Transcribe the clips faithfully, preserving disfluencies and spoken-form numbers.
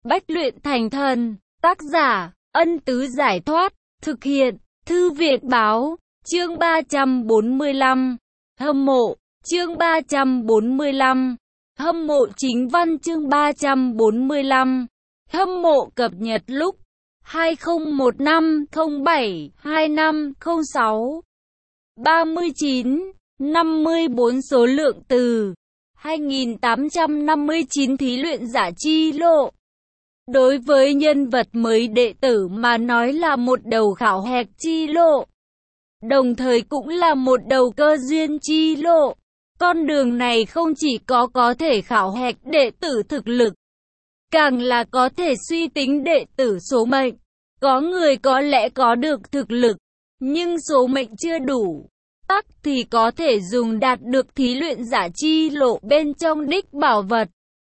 Bách luyện thành thần. Tác giả, Ân Tứ Giải Thoát. Thực hiện, Thư Viện Báo. Chương ba trăm bốn mươi lăm. Hâm mộ. Chương ba trăm bốn mươi lăm. Hâm mộ chính văn. Chương ba trăm bốn mươi lăm. Hâm mộ cập nhật lúc hai không một năm không bảy hai năm không sáu. ba mươi chín, năm mươi bốn số lượng từ hai nghìn tám trăm năm mươi chín thí luyện giả chi lộ. Đối với nhân vật mới đệ tử mà nói là một đầu khảo hạch chi lộ, đồng thời cũng là một đầu cơ duyên chi lộ. Con đường này không chỉ có có thể khảo hạch đệ tử thực lực, càng là có thể suy tính đệ tử số mệnh. Có người có lẽ có được thực lực, nhưng số mệnh chưa đủ, tắc thì có thể dùng đạt được thí luyện giả chi lộ bên trong đích bảo vật.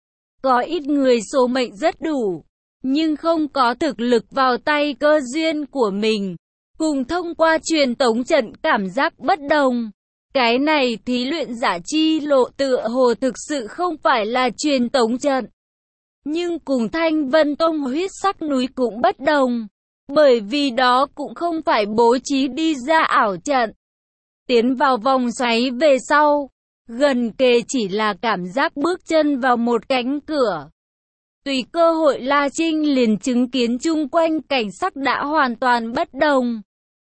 Có ít người số mệnh rất đủ, nhưng không có thực lực vào tay cơ duyên của mình, cùng thông qua truyền tống trận cảm giác bất đồng. Cái này thí luyện giả chi lộ tựa hồ thực sự không phải là truyền tống trận, nhưng cùng Thanh Vân Tông huyết sắc núi cũng bất đồng, bởi vì đó cũng không phải bố trí đi ra ảo trận. Tiến vào vòng xoáy về sau, gần kề chỉ là cảm giác bước chân vào một cánh cửa. Tùy cơ hội La Trinh liền chứng kiến chung quanh cảnh sắc đã hoàn toàn bất đồng.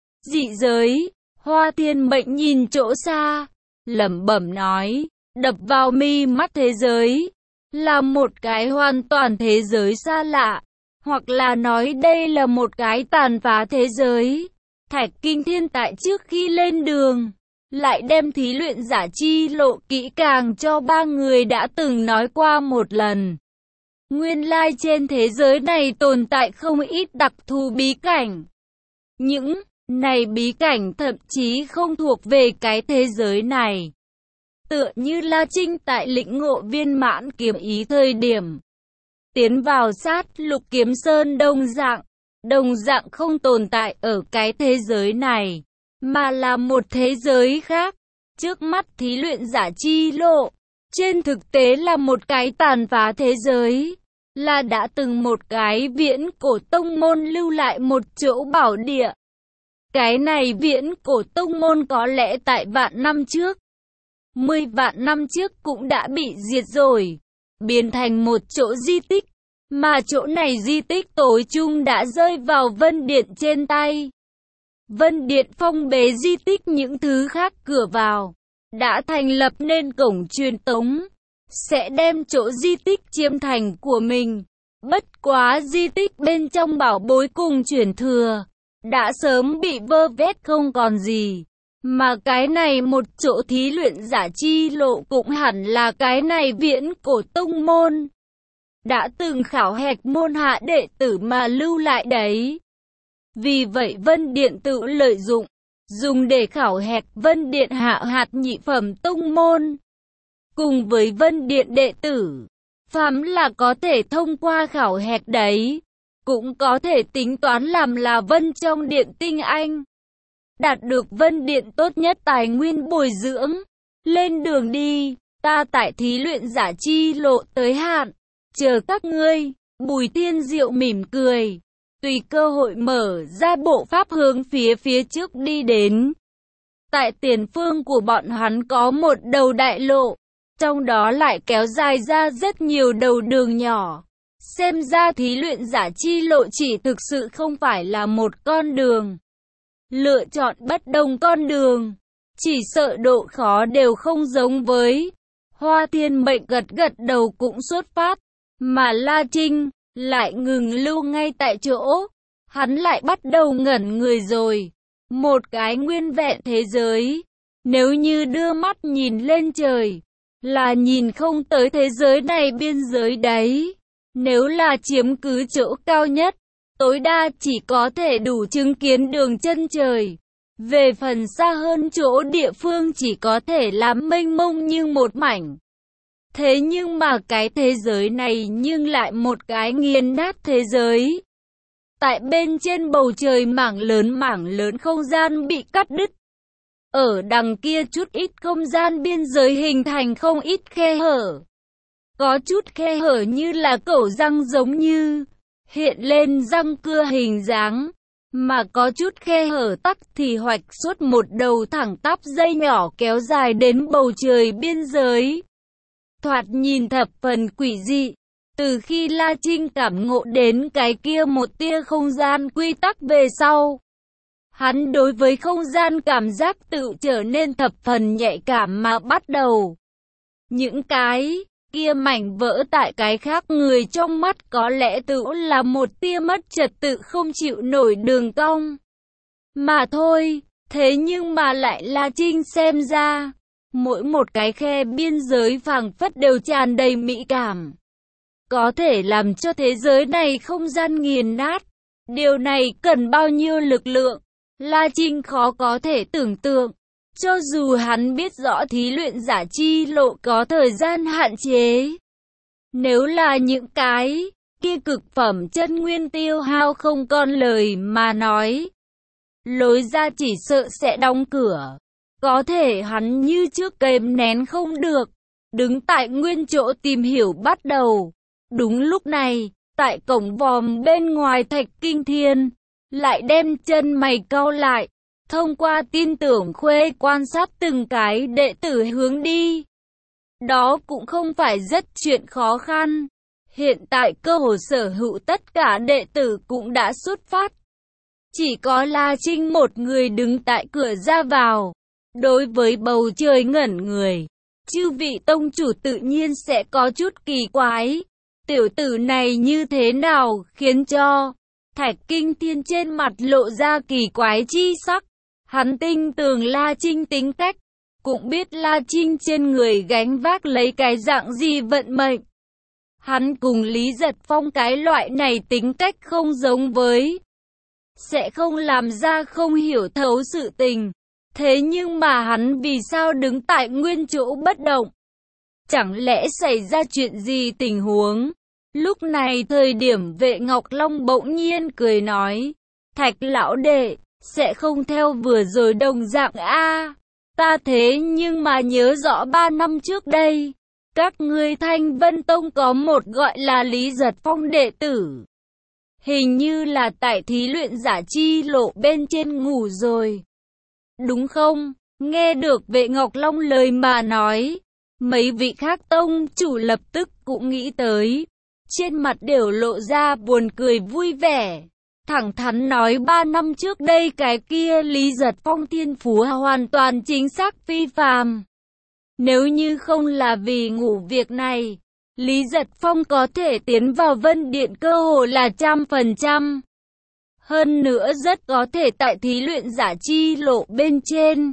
Dị giới. Hoa Thiên Mệnh nhìn chỗ xa, lẩm bẩm nói, đập vào mi mắt thế giới là một cái hoàn toàn thế giới xa lạ, hoặc là nói đây là một cái tàn phá thế giới. Thạch Kinh Thiên tại trước khi lên đường, lại đem thí luyện giả chi lộ kỹ càng cho ba người đã từng nói qua một lần. Nguyên lai trên thế giới này tồn tại không ít đặc thù bí cảnh. Những này bí cảnh thậm chí không thuộc về cái thế giới này. Tựa như La Trinh tại lĩnh ngộ viên mãn kiếm ý thời điểm tiến vào sát lục kiếm sơn đồng dạng, đồng dạng không tồn tại ở cái thế giới này, mà là một thế giới khác. Trước mắt thí luyện giả chi lộ, trên thực tế là một cái tàn phá thế giới, là đã từng một cái viễn cổ tông môn lưu lại một chỗ bảo địa. Cái này viễn cổ tông môn có lẽ tại vạn năm trước, mười vạn năm trước cũng đã bị diệt rồi, biến thành một chỗ di tích, mà chỗ này di tích tối chung đã rơi vào Vân Điện trên tay. Vân Điện phong bế di tích những thứ khác cửa vào, đã thành lập nên cổng truyền tống, sẽ đem chỗ di tích chiếm thành của mình. Bất quá di tích bên trong bảo bối cùng truyền thừa đã sớm bị vơ vét không còn gì, mà cái này một chỗ thí luyện giả chi lộ cũng hẳn là cái này viễn cổ tông môn đã từng khảo hạch môn hạ đệ tử mà lưu lại đấy. Vì vậy Vân Điện tự lợi dụng, dùng để khảo hạch Vân Điện hạ hạt nhị phẩm tông môn. Cùng với Vân Điện đệ tử, phàm là có thể thông qua khảo hạch đấy, cũng có thể tính toán làm là Vân trong Điện tinh anh, đạt được Vân Điện tốt nhất tài nguyên bồi dưỡng. Lên đường đi, ta tại thí luyện giả chi lộ tới hạn, chờ các ngươi. Bùi Thiên Diệu mỉm cười, tùy cơ hội mở ra bộ pháp hướng phía phía trước đi đến. Tại tiền phương của bọn hắn có một đầu đại lộ, trong đó lại kéo dài ra rất nhiều đầu đường nhỏ. Xem ra thí luyện giả chi lộ chỉ thực sự không phải là một con đường. Lựa chọn bất đồng con đường, chỉ sợ độ khó đều không giống với. Hoa Thiên Mệnh gật gật đầu cũng xuất phát, mà La Trinh lại ngừng lưu ngay tại chỗ. Hắn lại bắt đầu ngẩn người rồi. Một cái nguyên vẹn thế giới, nếu như đưa mắt nhìn lên trời, là nhìn không tới thế giới này biên giới đấy. Nếu là chiếm cứ chỗ cao nhất, tối đa chỉ có thể đủ chứng kiến đường chân trời. Về phần xa hơn chỗ địa phương chỉ có thể làm mênh mông như một mảnh. Thế nhưng mà cái thế giới này nhưng lại một cái nghiền nát thế giới. Tại bên trên bầu trời mảng lớn mảng lớn không gian bị cắt đứt. Ở đằng kia chút ít không gian biên giới hình thành không ít khe hở. có chút khe hở như là cổ răng giống như hiện lên răng cưa hình dáng, mà có chút khe hở tắc thì hoạch suốt một đầu thẳng tắp dây nhỏ kéo dài đến bầu trời biên giới. Thoạt nhìn thập phần quỷ dị. Từ khi La Trinh cảm ngộ đến cái kia một tia không gian quy tắc về sau, hắn đối với không gian cảm giác tự trở nên thập phần nhạy cảm mà bắt đầu. Những cái kia mảnh vỡ tại cái khác người trong mắt có lẽ tự là một tia mất trật tự không chịu nổi đường cong mà thôi, thế nhưng mà lại La Trinh xem ra, mỗi một cái khe biên giới phảng phất đều tràn đầy mỹ cảm, có thể làm cho thế giới này không gian nghiền nát. Điều này cần bao nhiêu lực lượng, La Trinh khó có thể tưởng tượng. Cho dù hắn biết rõ thí luyện giả chi lộ có thời gian hạn chế, nếu là những cái kia cực phẩm chân nguyên tiêu hao không còn lời mà nói, lối ra chỉ sợ sẽ đóng cửa. Có thể hắn như trước kềm nén không được, đứng tại nguyên chỗ tìm hiểu bắt đầu. Đúng lúc này, tại cổng vòm bên ngoài Thạch Kinh Thiên, lại đem chân mày cau lại, thông qua tin tưởng khuê quan sát từng cái đệ tử hướng đi. Đó cũng không phải rất chuyện khó khăn. Hiện tại cơ hồ sở hữu tất cả đệ tử cũng đã xuất phát. Chỉ có La Trinh một người đứng tại cửa ra vào. Đối với bầu trời ngẩn người, chư vị tông chủ tự nhiên sẽ có chút kỳ quái. Tiểu tử này như thế nào khiến cho Thạch Kinh Thiên trên mặt lộ ra kỳ quái chi sắc. Hắn tin tưởng La Trinh tính cách, cũng biết La Trinh trên người gánh vác lấy cái dạng gì vận mệnh. Hắn cùng Lý Giật Phong cái loại này tính cách không giống với, sẽ không làm ra không hiểu thấu sự tình. Thế nhưng mà hắn vì sao đứng tại nguyên chỗ bất động? Chẳng lẽ xảy ra chuyện gì tình huống? Lúc này thời điểm Vệ Ngọc Long bỗng nhiên cười nói, Thạch lão đệ, sẽ không theo vừa rồi đồng dạng a. Ta thế nhưng mà nhớ rõ ba năm trước đây, các ngươi Thanh Vân Tông có một gọi là Lý Giật Phong đệ tử. Hình như là tại thí luyện giả chi lộ bên trên ngủ rồi. Đúng không? Nghe được Vệ Ngọc Long lời mà nói, mấy vị khác tông chủ lập tức cũng nghĩ tới. Trên mặt đều lộ ra buồn cười vui vẻ. Thẳng thắn nói ba năm trước đây cái kia Lý Giật Phong thiên phú hoàn toàn chính xác phi phàm. Nếu như không là vì ngủ việc này, Lý Giật Phong có thể tiến vào Vân Điện cơ hồ là trăm phần trăm. Hơn nữa rất có thể tại thí luyện giả chi lộ bên trên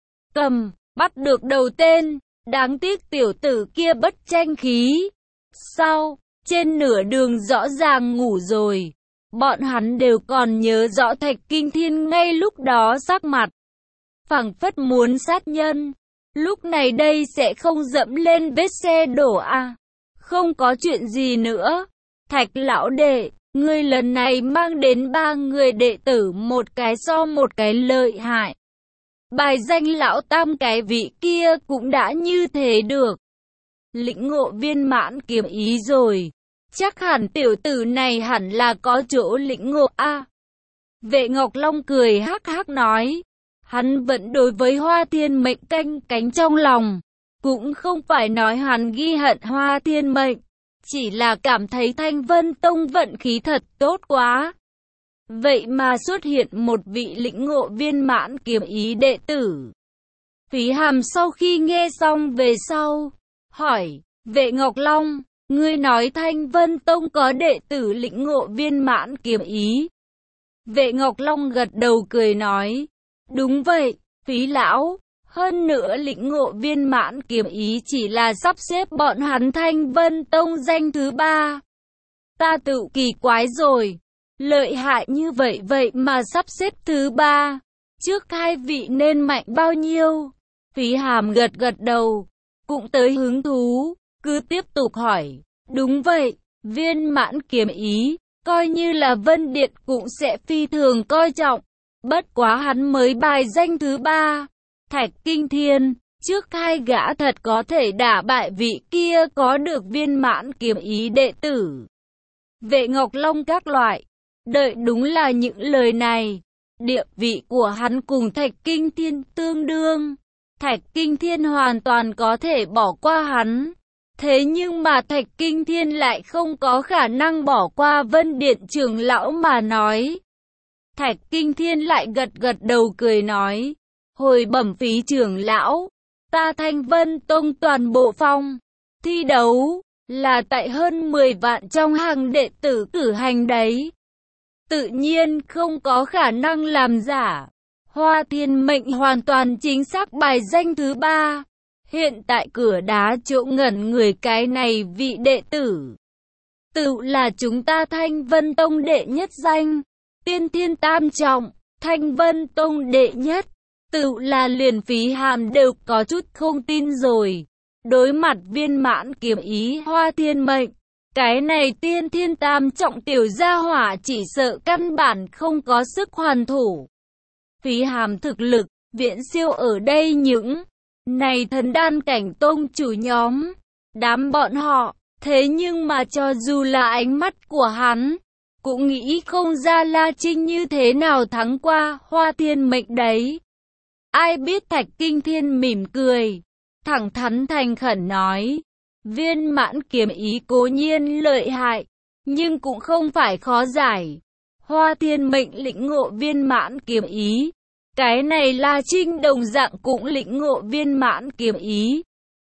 cầm, bắt được đầu tên. Đáng tiếc tiểu tử kia bất tranh khí. Sau, trên nửa đường rõ ràng ngủ rồi. Bọn hắn đều còn nhớ rõ Thạch Kinh Thiên ngay lúc đó sắc mặt phảng phất muốn sát nhân. Lúc này đây sẽ không dẫm lên vết xe đổ à? Không có chuyện gì nữa. Thạch lão đệ, ngươi lần này mang đến ba người đệ tử, một cái so một cái lợi hại. Bài danh lão tam cái vị kia cũng đã như thế được. Lĩnh ngộ viên mãn kiếm ý rồi. Chắc hẳn tiểu tử này hẳn là có chỗ lĩnh ngộ a. À, Vệ Ngọc Long cười hắc hắc nói. Hắn vẫn đối với Hoa Thiên Mệnh canh cánh trong lòng. Cũng không phải nói hắn ghi hận Hoa Thiên Mệnh. Chỉ là cảm thấy Thanh Vân Tông vận khí thật tốt quá. Vậy mà xuất hiện một vị lĩnh ngộ viên mãn kiếm ý đệ tử. Phí Hàm sau khi nghe xong về sau, hỏi, Vệ Ngọc Long, ngươi nói Thanh Vân Tông có đệ tử lĩnh ngộ viên mãn kiếm ý. Vệ Ngọc Long gật đầu cười nói, đúng vậy, Phí lão, hơn nữa lĩnh ngộ viên mãn kiếm ý chỉ là sắp xếp bọn hắn Thanh Vân Tông danh thứ ba. Ta tự kỳ quái rồi, lợi hại như vậy vậy mà sắp xếp thứ ba, trước hai vị nên mạnh bao nhiêu? Phí Hàm gật gật đầu, cũng tới hứng thú, cứ tiếp tục hỏi, đúng vậy, viên mãn kiếm ý, coi như là Vân Điện cũng sẽ phi thường coi trọng, bất quá hắn mới bài danh thứ ba. Thạch Kinh Thiên, trước hai gã thật có thể đả bại vị kia có được viên mãn kiếm ý đệ tử. Vệ Ngọc Long các loại, đợi đúng là những lời này. Địa vị của hắn cùng Thạch Kinh Thiên tương đương. Thạch Kinh Thiên hoàn toàn có thể bỏ qua hắn. Thế nhưng mà Thạch Kinh Thiên lại không có khả năng bỏ qua Vân Điện trưởng lão mà nói. Thạch Kinh Thiên lại gật gật đầu cười nói, hồi bẩm Phí trưởng lão, ta Thanh Vân Tông toàn bộ phong thi đấu là tại hơn mười vạn trong hàng đệ tử cử hành đấy. Tự nhiên không có khả năng làm giả. Hoa Thiên Mệnh hoàn toàn chính xác bài danh thứ ba. Hiện tại cửa đá chỗ ngẩn người cái này vị đệ tử. Tự là chúng ta Thanh Vân Tông đệ nhất danh. Tiên thiên tam trọng, Thanh Vân Tông đệ nhất. Tự là liền Phí Hàm đều có chút không tin rồi. Đối mặt viên mãn kiếm ý Hoa Thiên Mệnh, cái này tiên thiên tam trọng tiểu gia hỏa chỉ sợ căn bản không có sức hoàn thủ. Phí Hàm thực lực, viễn siêu ở đây những này thần đan cảnh tông chủ nhóm, đám bọn họ, thế nhưng mà cho dù là ánh mắt của hắn, cũng nghĩ không ra La Trinh như thế nào thắng qua Hoa Thiên Mệnh đấy. Ai biết Thạch Kinh Thiên mỉm cười, thẳng thắn thành khẩn nói, viên mãn kiếm ý cố nhiên lợi hại, nhưng cũng không phải khó giải. Hoa Thiên Mệnh lĩnh ngộ viên mãn kiếm ý, cái này La Trinh đồng dạng cũng lĩnh ngộ viên mãn kiếm ý.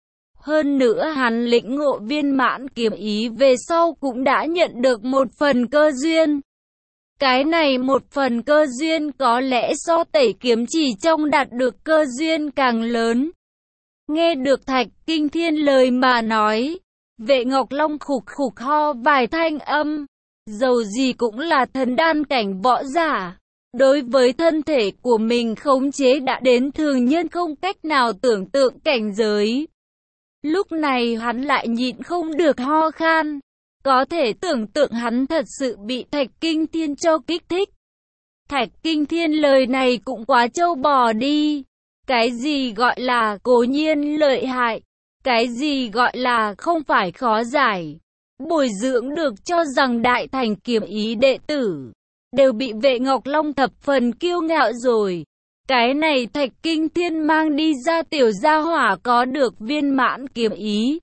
Hơn nữa hắn lĩnh ngộ viên mãn kiếm ý về sau cũng đã nhận được một phần cơ duyên. Cái này một phần cơ duyên có lẽ so tẩy kiếm chỉ trong đạt được cơ duyên càng lớn. Nghe được Thạch Kinh Thiên lời mà nói, Vệ Ngọc Long khục khục ho vài thanh âm. Dầu gì cũng là thần đan cảnh võ giả. Đối với thân thể của mình khống chế đã đến thường nhân không cách nào tưởng tượng cảnh giới. Lúc này hắn lại nhịn không được ho khan. Có thể tưởng tượng hắn thật sự bị Thạch Kinh Thiên cho kích thích. Thạch Kinh Thiên lời này cũng quá trâu bò đi. Cái gì gọi là cố nhiên lợi hại, cái gì gọi là không phải khó giải. Bồi dưỡng được cho rằng đại thành kiếm ý đệ tử, đều bị Vệ Ngọc Long thập phần kiêu ngạo rồi. Cái này Thạch Kinh Thiên mang đi ra tiểu gia hỏa có được viên mãn kiếm ý.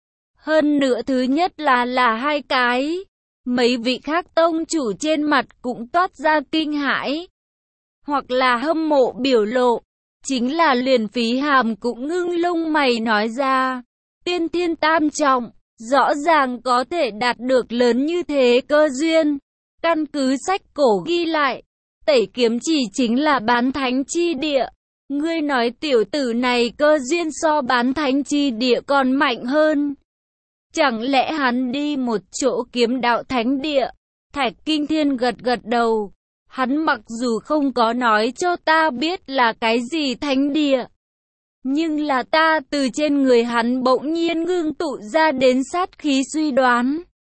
Hơn nữa thứ nhất là là hai cái. Mấy vị khác tông chủ trên mặt cũng toát ra kinh hãi, hoặc là hâm mộ biểu lộ. Chính là liền Phí Hàm cũng ngưng lông mày nói ra, tiên thiên tam trọng, rõ ràng có thể đạt được lớn như thế cơ duyên. Căn cứ sách cổ ghi lại, tẩy kiếm chỉ chính là bán thánh chi địa. Ngươi nói tiểu tử này cơ duyên so bán thánh chi địa còn mạnh hơn. Chẳng lẽ hắn đi một chỗ kiếm đạo thánh địa? Thạch Kinh Thiên gật gật đầu. Hắn mặc dù không có nói cho ta biết là cái gì thánh địa, nhưng là ta từ trên người hắn bỗng nhiên ngưng tụ ra đến sát khí suy đoán.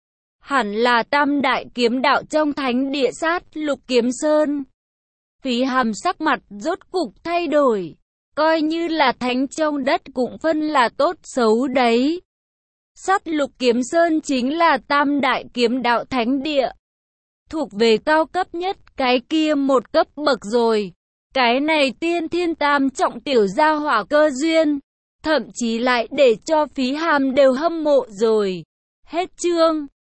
Hẳn là tam đại kiếm đạo trong thánh địa sát lục kiếm sơn. Phí Hàm sắc mặt rốt cục thay đổi. Coi như là thánh trong đất cũng phân là tốt xấu đấy. Sát lục kiếm sơn chính là tam đại kiếm đạo thánh địa. Thuộc về cao cấp nhất cái kia một cấp bậc rồi. Cái này tiên thiên tam trọng tiểu gia hỏa cơ duyên. Thậm chí lại để cho Phí Hàm đều hâm mộ rồi. Hết chương.